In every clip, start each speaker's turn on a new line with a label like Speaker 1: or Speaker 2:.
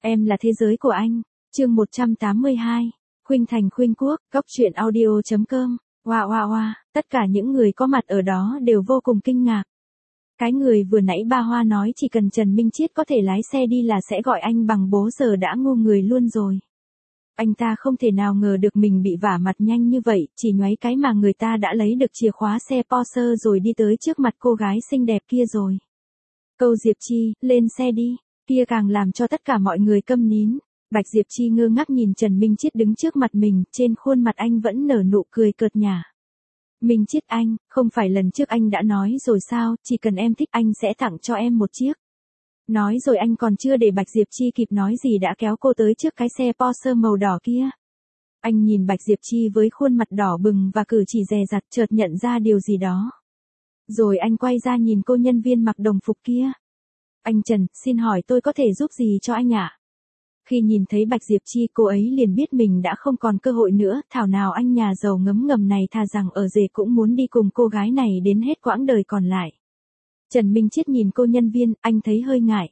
Speaker 1: Em là thế giới của anh. Chương 182. Khuynh Thành Khuynh Quốc, Cóc truyện audio.com. Wow wow wow, tất cả những người có mặt ở đó đều vô cùng kinh ngạc. Cái người vừa nãy ba Hoa nói chỉ cần Trần Minh Chiết có thể lái xe đi là sẽ gọi anh bằng bố giờ đã ngu người luôn rồi. Anh ta không thể nào ngờ được mình bị vả mặt nhanh như vậy, chỉ nhoáy cái mà người ta đã lấy được chìa khóa xe Porsche rồi đi tới trước mặt cô gái xinh đẹp kia rồi. Câu Diệp Chi, lên xe đi, kia càng làm cho tất cả mọi người câm nín. Bạch Diệp Chi ngơ ngác nhìn Trần Minh Chiết đứng trước mặt mình, trên khuôn mặt anh vẫn nở nụ cười cợt nhả. Minh Chiết anh, không phải lần trước anh đã nói rồi sao, chỉ cần em thích anh sẽ tặng cho em một chiếc. Nói rồi anh còn chưa để Bạch Diệp Chi kịp nói gì đã kéo cô tới trước cái xe Porsche màu đỏ kia. Anh nhìn Bạch Diệp Chi với khuôn mặt đỏ bừng và cử chỉ dè dặt, chợt nhận ra điều gì đó. Rồi anh quay ra nhìn cô nhân viên mặc đồng phục kia. Anh Trần, xin hỏi tôi có thể giúp gì cho anh ạ? Khi nhìn thấy Bạch Diệp Chi, cô ấy liền biết mình đã không còn cơ hội nữa, thảo nào anh nhà giàu ngấm ngầm này thà rằng ở rể cũng muốn đi cùng cô gái này đến hết quãng đời còn lại. Trần Minh Chiết nhìn cô nhân viên, anh thấy hơi ngại.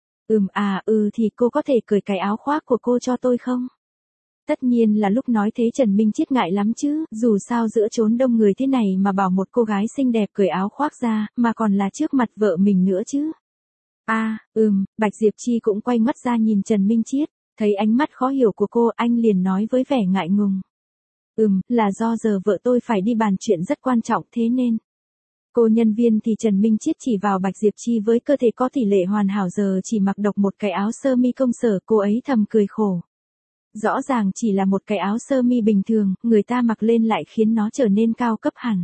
Speaker 1: Thì cô có thể cởi cái áo khoác của cô cho tôi không? Tất nhiên là lúc nói thế Trần Minh Chiết ngại lắm chứ, dù sao giữa chốn đông người thế này mà bảo một cô gái xinh đẹp cởi áo khoác ra, mà còn là trước mặt vợ mình nữa chứ. Bạch Diệp Chi cũng quay mắt ra nhìn Trần Minh Chiết, thấy ánh mắt khó hiểu của cô, anh liền nói với vẻ ngại ngùng. Là do giờ vợ tôi phải đi bàn chuyện rất quan trọng thế nên. Cô nhân viên thì Trần Minh Chiết chỉ vào Bạch Diệp Chi với cơ thể có tỷ lệ hoàn hảo giờ chỉ mặc độc một cái áo sơ mi công sở, cô ấy thầm cười khổ. Rõ ràng chỉ là một cái áo sơ mi bình thường, người ta mặc lên lại khiến nó trở nên cao cấp hẳn.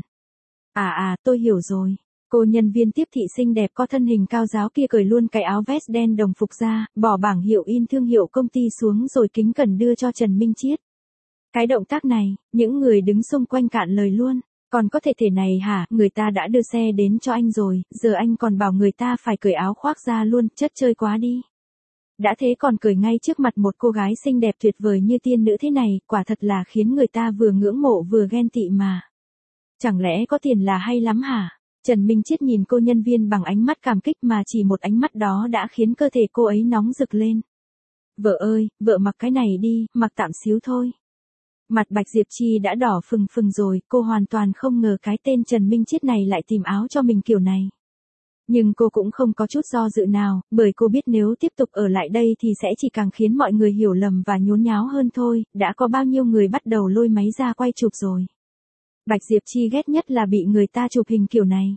Speaker 1: Tôi hiểu rồi. Cô nhân viên tiếp thị xinh đẹp có thân hình cao ráo kia cởi luôn cái áo vest đen đồng phục ra, bỏ bảng hiệu in thương hiệu công ty xuống rồi kính cẩn đưa cho Trần Minh Chiết. Cái động tác này, những người đứng xung quanh cạn lời luôn. Còn có thể này hả, người ta đã đưa xe đến cho anh rồi, giờ anh còn bảo người ta phải cởi áo khoác ra luôn, chất chơi quá đi. Đã thế còn cởi ngay trước mặt một cô gái xinh đẹp tuyệt vời như tiên nữ thế này, quả thật là khiến người ta vừa ngưỡng mộ vừa ghen tị mà. Chẳng lẽ có tiền là hay lắm hả? Trần Minh Chiết nhìn cô nhân viên bằng ánh mắt cảm kích mà chỉ một ánh mắt đó đã khiến cơ thể cô ấy nóng rực lên. Vợ ơi, vợ mặc cái này đi, mặc tạm xíu thôi. Mặt Bạch Diệp Chi đã đỏ phừng phừng rồi, cô hoàn toàn không ngờ cái tên Trần Minh Chiết này lại tìm áo cho mình kiểu này. Nhưng cô cũng không có chút do dự nào, bởi cô biết nếu tiếp tục ở lại đây thì sẽ chỉ càng khiến mọi người hiểu lầm và nhốn nháo hơn thôi, đã có bao nhiêu người bắt đầu lôi máy ra quay chụp rồi. Bạch Diệp Chi ghét nhất là bị người ta chụp hình kiểu này.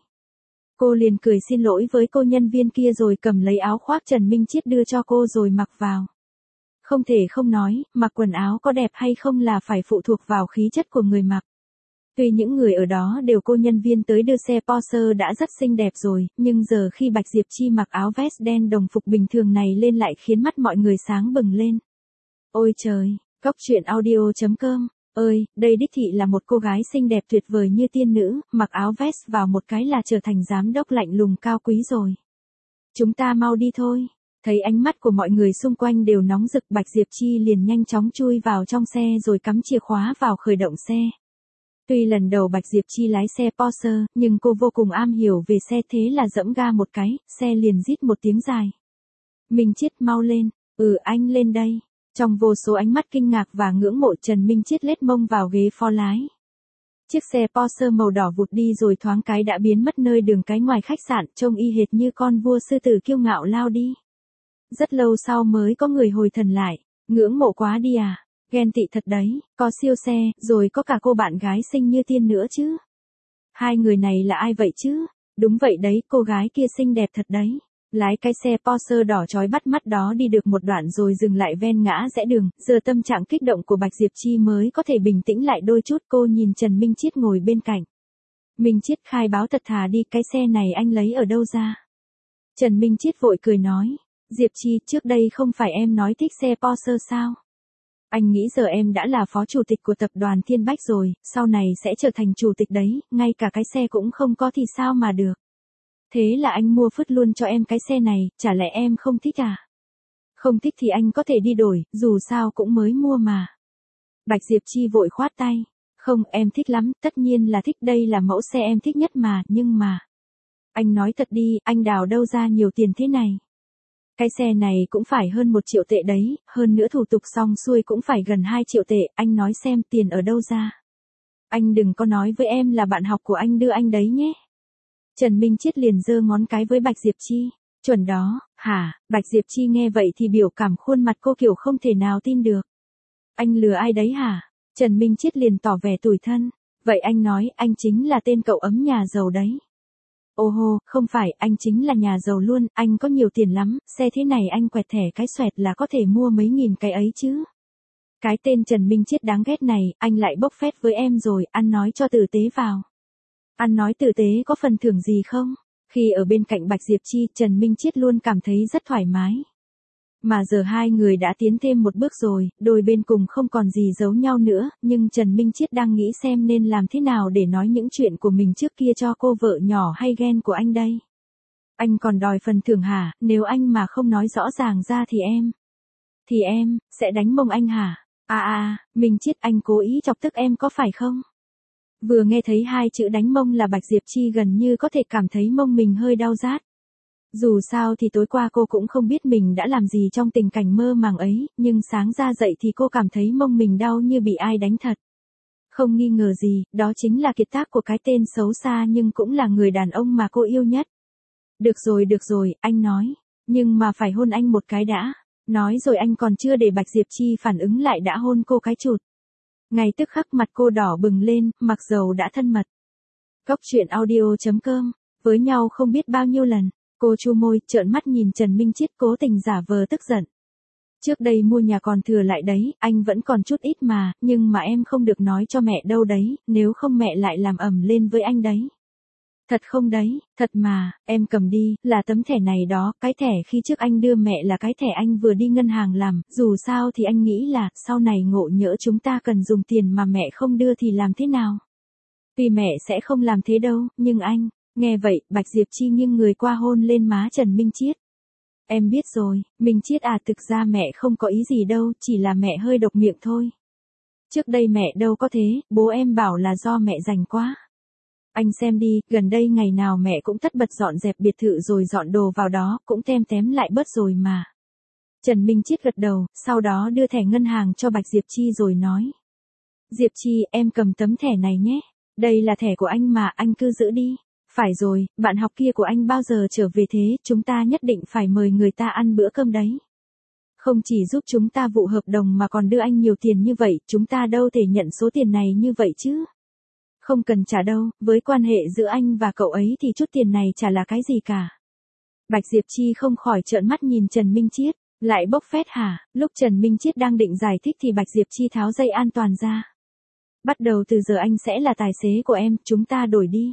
Speaker 1: Cô liền cười xin lỗi với cô nhân viên kia rồi cầm lấy áo khoác Trần Minh Chiết đưa cho cô rồi mặc vào. Không thể không nói, mặc quần áo có đẹp hay không là phải phụ thuộc vào khí chất của người mặc. Tuy những người ở đó đều cô nhân viên tới đưa xe Porsche đã rất xinh đẹp rồi, nhưng giờ khi Bạch Diệp Chi mặc áo vest đen đồng phục bình thường này lên lại khiến mắt mọi người sáng bừng lên. Ôi trời, Cóc truyện audio.com. Đây đích thị là một cô gái xinh đẹp tuyệt vời như tiên nữ, mặc áo vest vào một cái là trở thành giám đốc lạnh lùng cao quý rồi. Chúng ta mau đi thôi. Thấy ánh mắt của mọi người xung quanh đều nóng rực, Bạch Diệp Chi liền nhanh chóng chui vào trong xe rồi cắm chìa khóa vào khởi động xe. Tuy lần đầu Bạch Diệp Chi lái xe Porsche, nhưng cô vô cùng am hiểu về xe thế là giẫm ga một cái, xe liền rít một tiếng dài. Minh Chiết mau lên, anh lên đây. Trong vô số ánh mắt kinh ngạc và ngưỡng mộ Trần Minh Chiết lết mông vào ghế phó lái. Chiếc xe Porsche màu đỏ vụt đi rồi thoáng cái đã biến mất nơi đường cái ngoài khách sạn, trông y hệt như con vua sư tử kiêu ngạo lao đi. Rất lâu sau mới có người hồi thần lại, ngưỡng mộ quá đi à, ghen tị thật đấy, có siêu xe, rồi có cả cô bạn gái xinh như tiên nữa chứ. Hai người này là ai vậy chứ? Đúng vậy đấy, cô gái kia xinh đẹp thật đấy. Lái cái xe Porsche đỏ chói bắt mắt đó đi được một đoạn rồi dừng lại ven ngã rẽ đường, giờ tâm trạng kích động của Bạch Diệp Chi mới có thể bình tĩnh lại đôi chút. Cô nhìn Trần Minh Chiết ngồi bên cạnh. Minh Chiết khai báo thật thà đi, cái xe này anh lấy ở đâu ra? Trần Minh Chiết vội cười nói. Diệp Chi, trước đây không phải em nói thích xe Porsche sao? Anh nghĩ giờ em đã là phó chủ tịch của tập đoàn Thiên Bách rồi, sau này sẽ trở thành chủ tịch đấy, ngay cả cái xe cũng không có thì sao mà được. Thế là anh mua phứt luôn cho em cái xe này, chả lẽ em không thích à? Không thích thì anh có thể đi đổi, dù sao cũng mới mua mà. Bạch Diệp Chi vội khoát tay. Không, em thích lắm, tất nhiên là thích, đây là mẫu xe em thích nhất mà, nhưng mà. Anh nói thật đi, anh đào đâu ra nhiều tiền thế này? Cái xe này cũng phải hơn 1 triệu tệ đấy, hơn nữa thủ tục xong xuôi cũng phải gần 2 triệu tệ, anh nói xem tiền ở đâu ra. Anh đừng có nói với em là bạn học của anh đưa anh đấy nhé. Trần Minh Chiết liền giơ ngón cái với Bạch Diệp Chi. Chuẩn đó, hả? Bạch Diệp Chi nghe vậy thì biểu cảm khuôn mặt cô kiểu không thể nào tin được. Anh lừa ai đấy hả? Trần Minh Chiết liền tỏ vẻ tủi thân. Vậy anh nói anh chính là tên cậu ấm nhà giàu đấy. Ô hô, không phải, anh chính là nhà giàu luôn, anh có nhiều tiền lắm, xe thế này anh quẹt thẻ cái xoẹt là có thể mua mấy nghìn cái ấy chứ. Cái tên Trần Minh Chiết đáng ghét này, anh lại bốc phét với em rồi, ăn nói cho tử tế vào. Ăn nói tử tế có phần thưởng gì không? Khi ở bên cạnh Bạch Diệp Chi, Trần Minh Chiết luôn cảm thấy rất thoải mái. Mà giờ hai người đã tiến thêm một bước rồi, đôi bên cùng không còn gì giấu nhau nữa, nhưng Trần Minh Chiết đang nghĩ xem nên làm thế nào để nói những chuyện của mình trước kia cho cô vợ nhỏ hay ghen của anh đây. Anh còn đòi phần thưởng hả? Nếu anh mà không nói rõ ràng ra thì em sẽ đánh mông anh hả? Minh Chiết, anh cố ý chọc tức em có phải không? Vừa nghe thấy hai chữ đánh mông là Bạch Diệp Chi gần như có thể cảm thấy mông mình hơi đau rát. Dù sao thì tối qua cô cũng không biết mình đã làm gì trong tình cảnh mơ màng ấy, nhưng sáng ra dậy thì cô cảm thấy mông mình đau như bị ai đánh thật. Không nghi ngờ gì, đó chính là kiệt tác của cái tên xấu xa nhưng cũng là người đàn ông mà cô yêu nhất. Được rồi, anh nói, nhưng mà phải hôn anh một cái đã. Nói rồi anh còn chưa để Bạch Diệp Chi phản ứng lại đã hôn cô cái chụt. Ngay tức khắc mặt cô đỏ bừng lên, mặc dầu đã thân mật. Cóc truyện audio.com, với nhau không biết bao nhiêu lần. Cô chu môi, trợn mắt nhìn Trần Minh Chiết cố tình giả vờ tức giận. Trước đây mua nhà còn thừa lại đấy, anh vẫn còn chút ít mà, nhưng mà em không được nói cho mẹ đâu đấy, nếu không mẹ lại làm ầm lên với anh đấy. Thật không đấy, thật mà, em cầm đi, là tấm thẻ này đó, cái thẻ khi trước anh đưa mẹ là cái thẻ anh vừa đi ngân hàng làm, dù sao thì anh nghĩ là, sau này ngộ nhỡ chúng ta cần dùng tiền mà mẹ không đưa thì làm thế nào? Tuy mẹ sẽ không làm thế đâu, nhưng anh. Nghe vậy, Bạch Diệp Chi nghiêng người qua hôn lên má Trần Minh Chiết. Em biết rồi, Minh Chiết thực ra mẹ không có ý gì đâu, chỉ là mẹ hơi độc miệng thôi. Trước đây mẹ đâu có thế, bố em bảo là do mẹ rảnh quá. Anh xem đi, gần đây ngày nào mẹ cũng tất bật dọn dẹp biệt thự rồi dọn đồ vào đó, cũng tém lại bớt rồi mà. Trần Minh Chiết gật đầu, sau đó đưa thẻ ngân hàng cho Bạch Diệp Chi rồi nói. Diệp Chi, em cầm tấm thẻ này nhé. Đây là thẻ của anh mà, anh cứ giữ đi. Phải rồi, bạn học kia của anh bao giờ trở về thế, chúng ta nhất định phải mời người ta ăn bữa cơm đấy. Không chỉ giúp chúng ta vụ hợp đồng mà còn đưa anh nhiều tiền như vậy, chúng ta đâu thể nhận số tiền này như vậy chứ. Không cần trả đâu, với quan hệ giữa anh và cậu ấy thì chút tiền này chả là cái gì cả. Bạch Diệp Chi không khỏi trợn mắt nhìn Trần Minh Chiết, lại bốc phét hả? Lúc Trần Minh Chiết đang định giải thích thì Bạch Diệp Chi tháo dây an toàn ra. Bắt đầu từ giờ anh sẽ là tài xế của em, chúng ta đổi đi.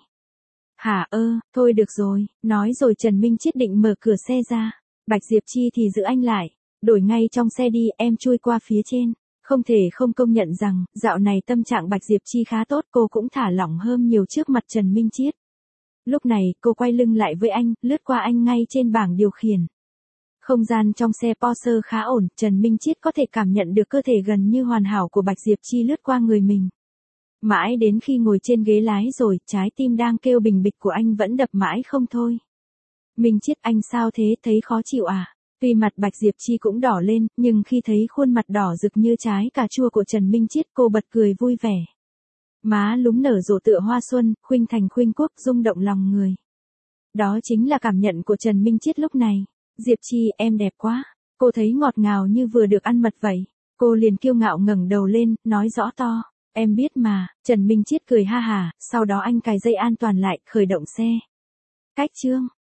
Speaker 1: Hả thôi được rồi, nói rồi Trần Minh Chiết định mở cửa xe ra. Bạch Diệp Chi thì giữ anh lại. Đổi ngay trong xe đi, em chui qua phía trên. Không thể không công nhận rằng, dạo này tâm trạng Bạch Diệp Chi khá tốt, cô cũng thả lỏng hơn nhiều trước mặt Trần Minh Chiết. Lúc này, cô quay lưng lại với anh, lướt qua anh ngay trên bảng điều khiển. Không gian trong xe Porsche khá ổn, Trần Minh Chiết có thể cảm nhận được cơ thể gần như hoàn hảo của Bạch Diệp Chi lướt qua người mình. Mãi đến khi ngồi trên ghế lái rồi, trái tim đang kêu bình bịch của anh vẫn đập mãi không thôi. Minh Chiết, anh sao thế, thấy khó chịu à? Tuy mặt Bạch Diệp Chi cũng đỏ lên, nhưng khi thấy khuôn mặt đỏ rực như trái cà chua của Trần Minh Chiết, cô bật cười vui vẻ. Má lúm nở rộ tựa hoa xuân, khuynh thành khuynh quốc, rung động lòng người. Đó chính là cảm nhận của Trần Minh Chiết lúc này. Diệp Chi, em đẹp quá. Cô thấy ngọt ngào như vừa được ăn mật vậy. Cô liền kiêu ngạo ngẩng đầu lên, nói rõ to. Em biết mà. Trần Minh Chiết cười ha hả, sau đó anh cài dây an toàn lại, khởi động xe. Cách chương.